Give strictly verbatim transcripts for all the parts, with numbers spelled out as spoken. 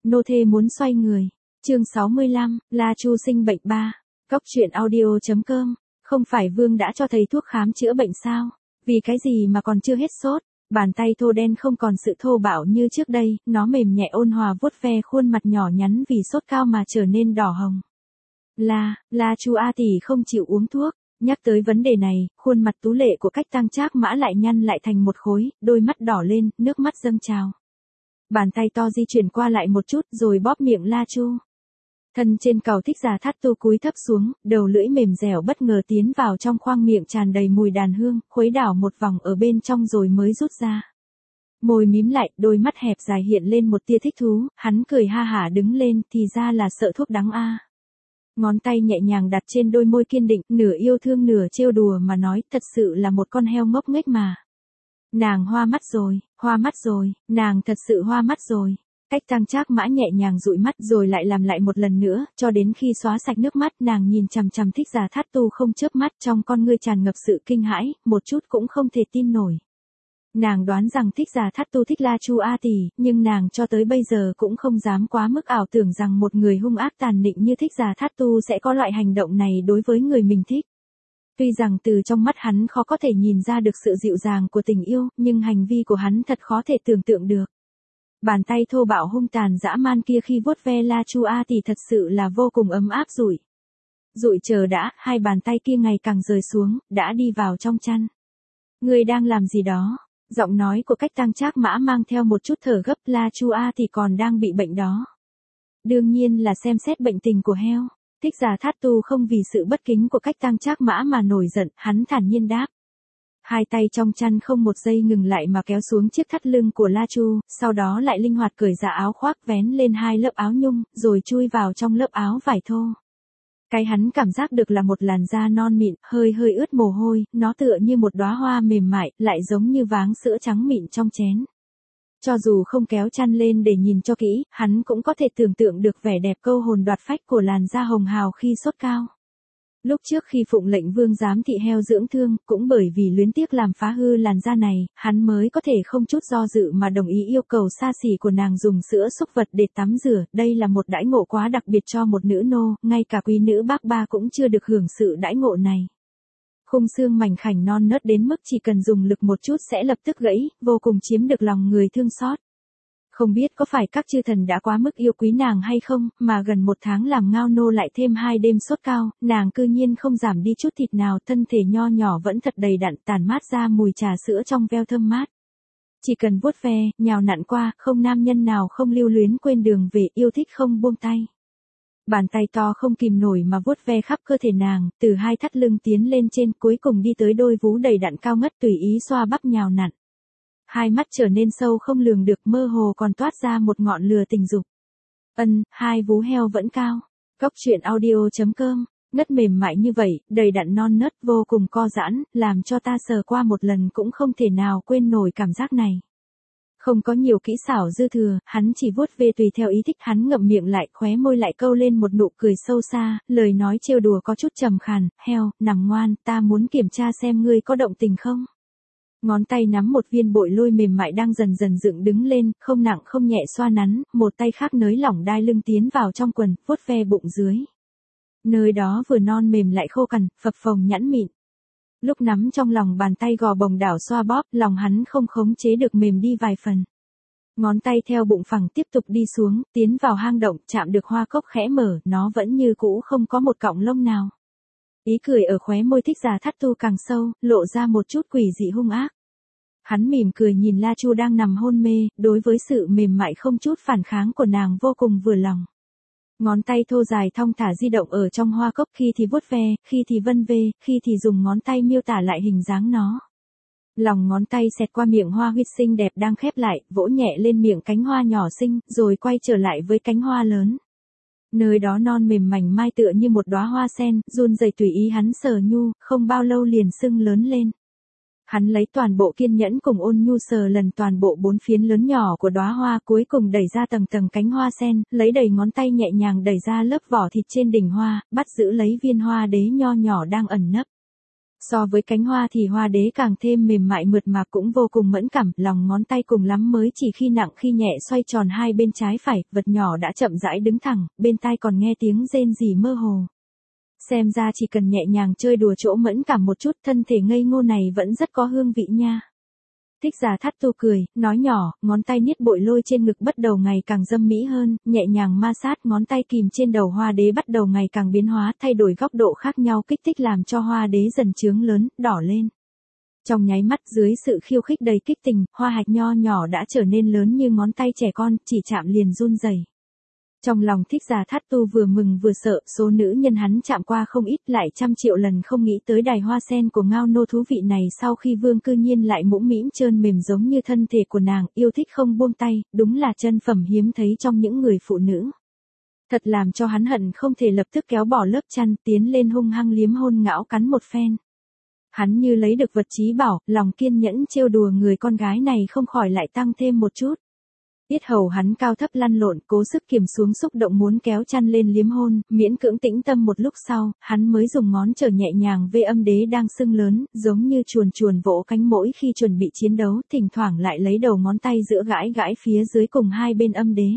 nô thê muốn xoay người. Chương sáu mươi lăm, La Chu sinh bệnh ba. Cốc truyện audio chấm com. Không phải Vương đã cho thầy thuốc khám chữa bệnh sao? Vì cái gì mà còn chưa hết sốt? Bàn tay thô đen không còn sự thô bạo như trước đây, nó mềm nhẹ ôn hòa vuốt ve khuôn mặt nhỏ nhắn vì sốt cao mà trở nên đỏ hồng. La, La Chu A tỷ không chịu uống thuốc. Nhắc tới vấn đề này, khuôn mặt tú lệ của Cách Tăng Trác Mã lại nhăn lại thành một khối, đôi mắt đỏ lên, nước mắt dâng trào. Bàn tay to di chuyển qua lại một chút rồi bóp miệng La Chu. Thân trên càu Thích Già Thát Tu cúi thấp xuống, đầu lưỡi mềm dẻo bất ngờ tiến vào trong khoang miệng tràn đầy mùi đàn hương, khuấy đảo một vòng ở bên trong rồi mới rút ra. Môi mím lại, đôi mắt hẹp dài hiện lên một tia thích thú, hắn cười ha hả đứng lên, thì ra là sợ thuốc đắng a. Ngón tay nhẹ nhàng đặt trên đôi môi kiên định, nửa yêu thương nửa trêu đùa mà nói, thật sự là một con heo ngốc nghếch mà. Nàng hoa mắt rồi, hoa mắt rồi, nàng thật sự hoa mắt rồi. Cách Tăng Trác Mã nhẹ nhàng dụi mắt rồi lại làm lại một lần nữa, cho đến khi xóa sạch nước mắt, nàng nhìn chằm chằm Thích Già Thát Tu không chớp mắt, trong con ngươi tràn ngập sự kinh hãi, một chút cũng không thể tin nổi. Nàng đoán rằng Thích Già Thát Tu thích La Chu A tỷ, nhưng nàng cho tới bây giờ cũng không dám quá mức ảo tưởng rằng một người hung ác tàn nịnh như Thích Già Thát Tu sẽ có loại hành động này đối với người mình thích. Tuy rằng từ trong mắt hắn khó có thể nhìn ra được sự dịu dàng của tình yêu, nhưng hành vi của hắn thật khó thể tưởng tượng được. Bàn tay thô bạo hung tàn dã man kia khi vuốt ve La Chu A tỷ thật sự là vô cùng ấm áp rủi. Rủi chờ đã, hai bàn tay kia ngày càng rời xuống, đã đi vào trong chăn. Ngươi đang làm gì đó? Giọng nói của Cách Tăng Trác Mã mang theo một chút thở gấp. La Chu A thì còn đang bị bệnh đó. Đương nhiên là xem xét bệnh tình của heo. Thích Già Thát Tu không vì sự bất kính của Cách Tăng Trác Mã mà nổi giận, hắn thản nhiên đáp. Hai tay trong chăn không một giây ngừng lại mà kéo xuống chiếc thắt lưng của La Chu, sau đó lại linh hoạt cởi ra áo khoác vén lên hai lớp áo nhung, rồi chui vào trong lớp áo vải thô. Cái hắn cảm giác được là một làn da non mịn, hơi hơi ướt mồ hôi, nó tựa như một đóa hoa mềm mại, lại giống như váng sữa trắng mịn trong chén. Cho dù không kéo chăn lên để nhìn cho kỹ, hắn cũng có thể tưởng tượng được vẻ đẹp câu hồn đoạt phách của làn da hồng hào khi sốt cao. Lúc trước khi phụng lệnh Vương giám thị heo dưỡng thương, cũng bởi vì luyến tiếc làm phá hư làn da này, hắn mới có thể không chút do dự mà đồng ý yêu cầu xa xỉ của nàng dùng sữa súc vật để tắm rửa, đây là một đãi ngộ quá đặc biệt cho một nữ nô, ngay cả quý nữ bác ba cũng chưa được hưởng sự đãi ngộ này. Khung xương mảnh khảnh non nớt đến mức chỉ cần dùng lực một chút sẽ lập tức gãy, vô cùng chiếm được lòng người thương xót. Không biết có phải các chư thần đã quá mức yêu quý nàng hay không, mà gần một tháng làm ngao nô lại thêm hai đêm sốt cao, nàng cư nhiên không giảm đi chút thịt nào, thân thể nho nhỏ vẫn thật đầy đặn, tản mát ra mùi trà sữa trong veo thơm mát. Chỉ cần vuốt ve, nhào nặn qua, không nam nhân nào không lưu luyến quên đường về, yêu thích không buông tay. Bàn tay to không kìm nổi mà vuốt ve khắp cơ thể nàng, từ hai thắt lưng tiến lên trên, cuối cùng đi tới đôi vú đầy đặn cao ngất tùy ý xoa bắp nhào nặn. Hai mắt trở nên sâu không lường được, mơ hồ còn toát ra một ngọn lửa tình dục. Ân, hai vú heo vẫn cao. Cốc truyện audio chấm com. Ngất mềm mại như vậy, đầy đặn non nớt vô cùng co giãn, làm cho ta sờ qua một lần cũng không thể nào quên nổi cảm giác này. Không có nhiều kỹ xảo dư thừa, hắn chỉ vuốt ve tùy theo ý thích, hắn ngậm miệng lại, khóe môi lại câu lên một nụ cười sâu xa, lời nói trêu đùa có chút trầm khàn, heo, nằm ngoan, ta muốn kiểm tra xem ngươi có động tình không. Ngón tay nắm một viên bội lôi mềm mại đang dần dần dựng đứng lên, không nặng không nhẹ xoa nắn, một tay khác nới lỏng đai lưng tiến vào trong quần, vuốt ve bụng dưới. Nơi đó vừa non mềm lại khô cằn, phập phồng nhẵn mịn. Lúc nắm trong lòng bàn tay gò bồng đảo xoa bóp, lòng hắn không khống chế được mềm đi vài phần. Ngón tay theo bụng phẳng tiếp tục đi xuống, tiến vào hang động, chạm được hoa cốc khẽ mở, nó vẫn như cũ không có một cọng lông nào. Ý cười ở khóe môi Thích Già Thát Tu càng sâu, lộ ra một chút quỷ dị hung ác. Hắn mỉm cười nhìn La Chu đang nằm hôn mê, đối với sự mềm mại không chút phản kháng của nàng vô cùng vừa lòng. Ngón tay thô dài thong thả di động ở trong hoa cốc, khi thì vuốt ve, khi thì vân vê, khi thì dùng ngón tay miêu tả lại hình dáng nó. Lòng ngón tay xẹt qua miệng hoa huyết xinh đẹp đang khép lại, vỗ nhẹ lên miệng cánh hoa nhỏ xinh, rồi quay trở lại với cánh hoa lớn. Nơi đó non mềm mảnh mai tựa như một đóa hoa sen, run rẩy tùy ý hắn sờ nhu, không bao lâu liền sưng lớn lên. Hắn lấy toàn bộ kiên nhẫn cùng ôn nhu sờ lần toàn bộ bốn phiến lớn nhỏ của đóa hoa, cuối cùng đẩy ra tầng tầng cánh hoa sen, lấy đầy ngón tay nhẹ nhàng đẩy ra lớp vỏ thịt trên đỉnh hoa, bắt giữ lấy viên hoa đế nho nhỏ đang ẩn nấp. So với cánh hoa thì hoa đế càng thêm mềm mại mượt mà cũng vô cùng mẫn cảm, lòng ngón tay cùng lắm mới chỉ khi nặng khi nhẹ xoay tròn hai bên trái phải, vật nhỏ đã chậm rãi đứng thẳng, bên tai còn nghe tiếng rên rỉ mơ hồ. Xem ra chỉ cần nhẹ nhàng chơi đùa chỗ mẫn cảm một chút, thân thể ngây ngô này vẫn rất có hương vị nha. Thích Giả Thắt Tu cười, nói nhỏ, ngón tay niết bội lôi trên ngực bắt đầu ngày càng dâm mỹ hơn, nhẹ nhàng ma sát ngón tay kìm trên đầu hoa đế bắt đầu ngày càng biến hóa, thay đổi góc độ khác nhau kích thích làm cho hoa đế dần trướng lớn, đỏ lên. Trong nháy mắt dưới sự khiêu khích đầy kích tình, hoa hạch nho nhỏ đã trở nên lớn như ngón tay trẻ con, chỉ chạm liền run rẩy. Trong lòng Thích Giả Thắt Tu vừa mừng vừa sợ, số nữ nhân hắn chạm qua không ít, lại trăm triệu lần không nghĩ tới đài hoa sen của Ngao Nô thú vị này sau khi vương cư nhiên lại mũm mĩm trơn mềm giống như thân thể của nàng, yêu thích không buông tay, đúng là chân phẩm hiếm thấy trong những người phụ nữ. Thật làm cho hắn hận không thể lập tức kéo bỏ lớp chăn, tiến lên hung hăng liếm hôn ngão cắn một phen. Hắn như lấy được vật chí bảo, lòng kiên nhẫn trêu đùa người con gái này không khỏi lại tăng thêm một chút. Yết hầu hắn cao thấp lăn lộn, cố sức kiềm xuống xúc động muốn kéo chăn lên liếm hôn, miễn cưỡng tĩnh tâm một lúc sau, hắn mới dùng ngón trở nhẹ nhàng về âm đế đang sưng lớn, giống như chuồn chuồn vỗ cánh mỗi khi chuẩn bị chiến đấu, thỉnh thoảng lại lấy đầu ngón tay giữa gãi gãi phía dưới cùng hai bên âm đế.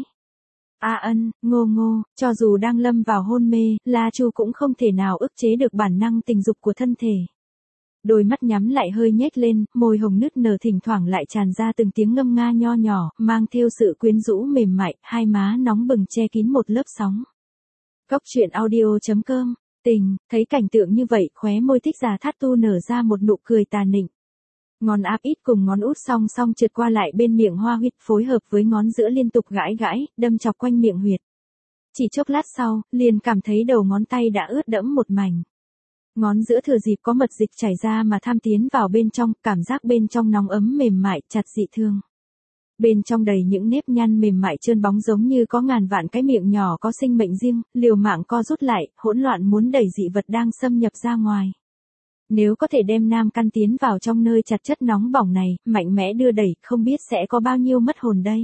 A ân, ngô ngô, cho dù đang lâm vào hôn mê, La Chu cũng không thể nào ức chế được bản năng tình dục của thân thể. Đôi mắt nhắm lại hơi nhếch lên, môi hồng nứt nở thỉnh thoảng lại tràn ra từng tiếng ngâm nga nho nhỏ, mang theo sự quyến rũ mềm mại, hai má nóng bừng che kín một lớp sóng. Góc truyện audio chấm com, tình, thấy cảnh tượng như vậy, khóe môi Thích Giả Thắt Tu nở ra một nụ cười tà nịnh. Ngón áp ít cùng ngón út song song trượt qua lại bên miệng hoa huyệt phối hợp với ngón giữa liên tục gãi gãi, đâm chọc quanh miệng huyệt. Chỉ chốc lát sau, liền cảm thấy đầu ngón tay đã ướt đẫm một mảnh. Ngón giữa thừa dịp có mật dịch chảy ra mà tham tiến vào bên trong, cảm giác bên trong nóng ấm mềm mại, chặt dị thương. Bên trong đầy những nếp nhăn mềm mại trơn bóng giống như có ngàn vạn cái miệng nhỏ có sinh mệnh riêng, liều mạng co rút lại, hỗn loạn muốn đẩy dị vật đang xâm nhập ra ngoài. Nếu có thể đem nam căn tiến vào trong nơi chặt chất nóng bỏng này, mạnh mẽ đưa đẩy, không biết sẽ có bao nhiêu mất hồn đây.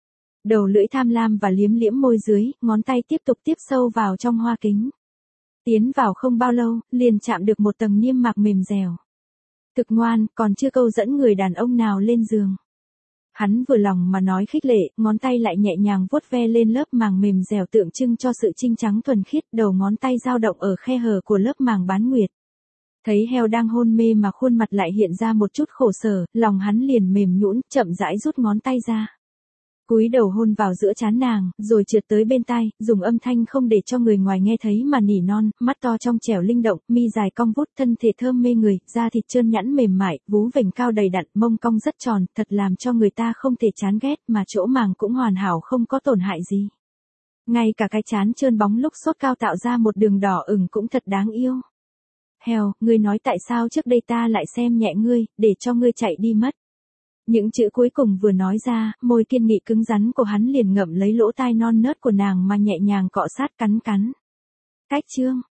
Đầu lưỡi tham lam và liếm liếm môi dưới, ngón tay tiếp tục tiếp sâu vào trong hoa kính. Tiến vào không bao lâu, liền chạm được một tầng niêm mạc mềm dẻo. Thực ngoan, còn chưa câu dẫn người đàn ông nào lên giường. Hắn vừa lòng mà nói khích lệ, ngón tay lại nhẹ nhàng vuốt ve lên lớp màng mềm dẻo tượng trưng cho sự trinh trắng thuần khiết, đầu ngón tay dao động ở khe hở của lớp màng bán nguyệt. Thấy heo đang hôn mê mà khuôn mặt lại hiện ra một chút khổ sở, lòng hắn liền mềm nhũn, chậm rãi rút ngón tay ra. Cúi đầu hôn vào giữa trán nàng, rồi trượt tới bên tai, dùng âm thanh không để cho người ngoài nghe thấy mà nỉ non, mắt to trong trẻo linh động, mi dài cong vút, thân thể thơm mê người, da thịt trơn nhẵn mềm mại, vú vểnh cao đầy đặn, mông cong rất tròn, thật làm cho người ta không thể chán ghét, mà chỗ màng cũng hoàn hảo không có tổn hại gì. Ngay cả cái trán trơn bóng lúc sốt cao tạo ra một đường đỏ ửng cũng thật đáng yêu. Heo, ngươi nói tại sao trước đây ta lại xem nhẹ ngươi, để cho ngươi chạy đi mất. Những chữ cuối cùng vừa nói ra, môi kiên nghị cứng rắn của hắn liền ngậm lấy lỗ tai non nớt của nàng mà nhẹ nhàng cọ sát cắn cắn. Cách chương,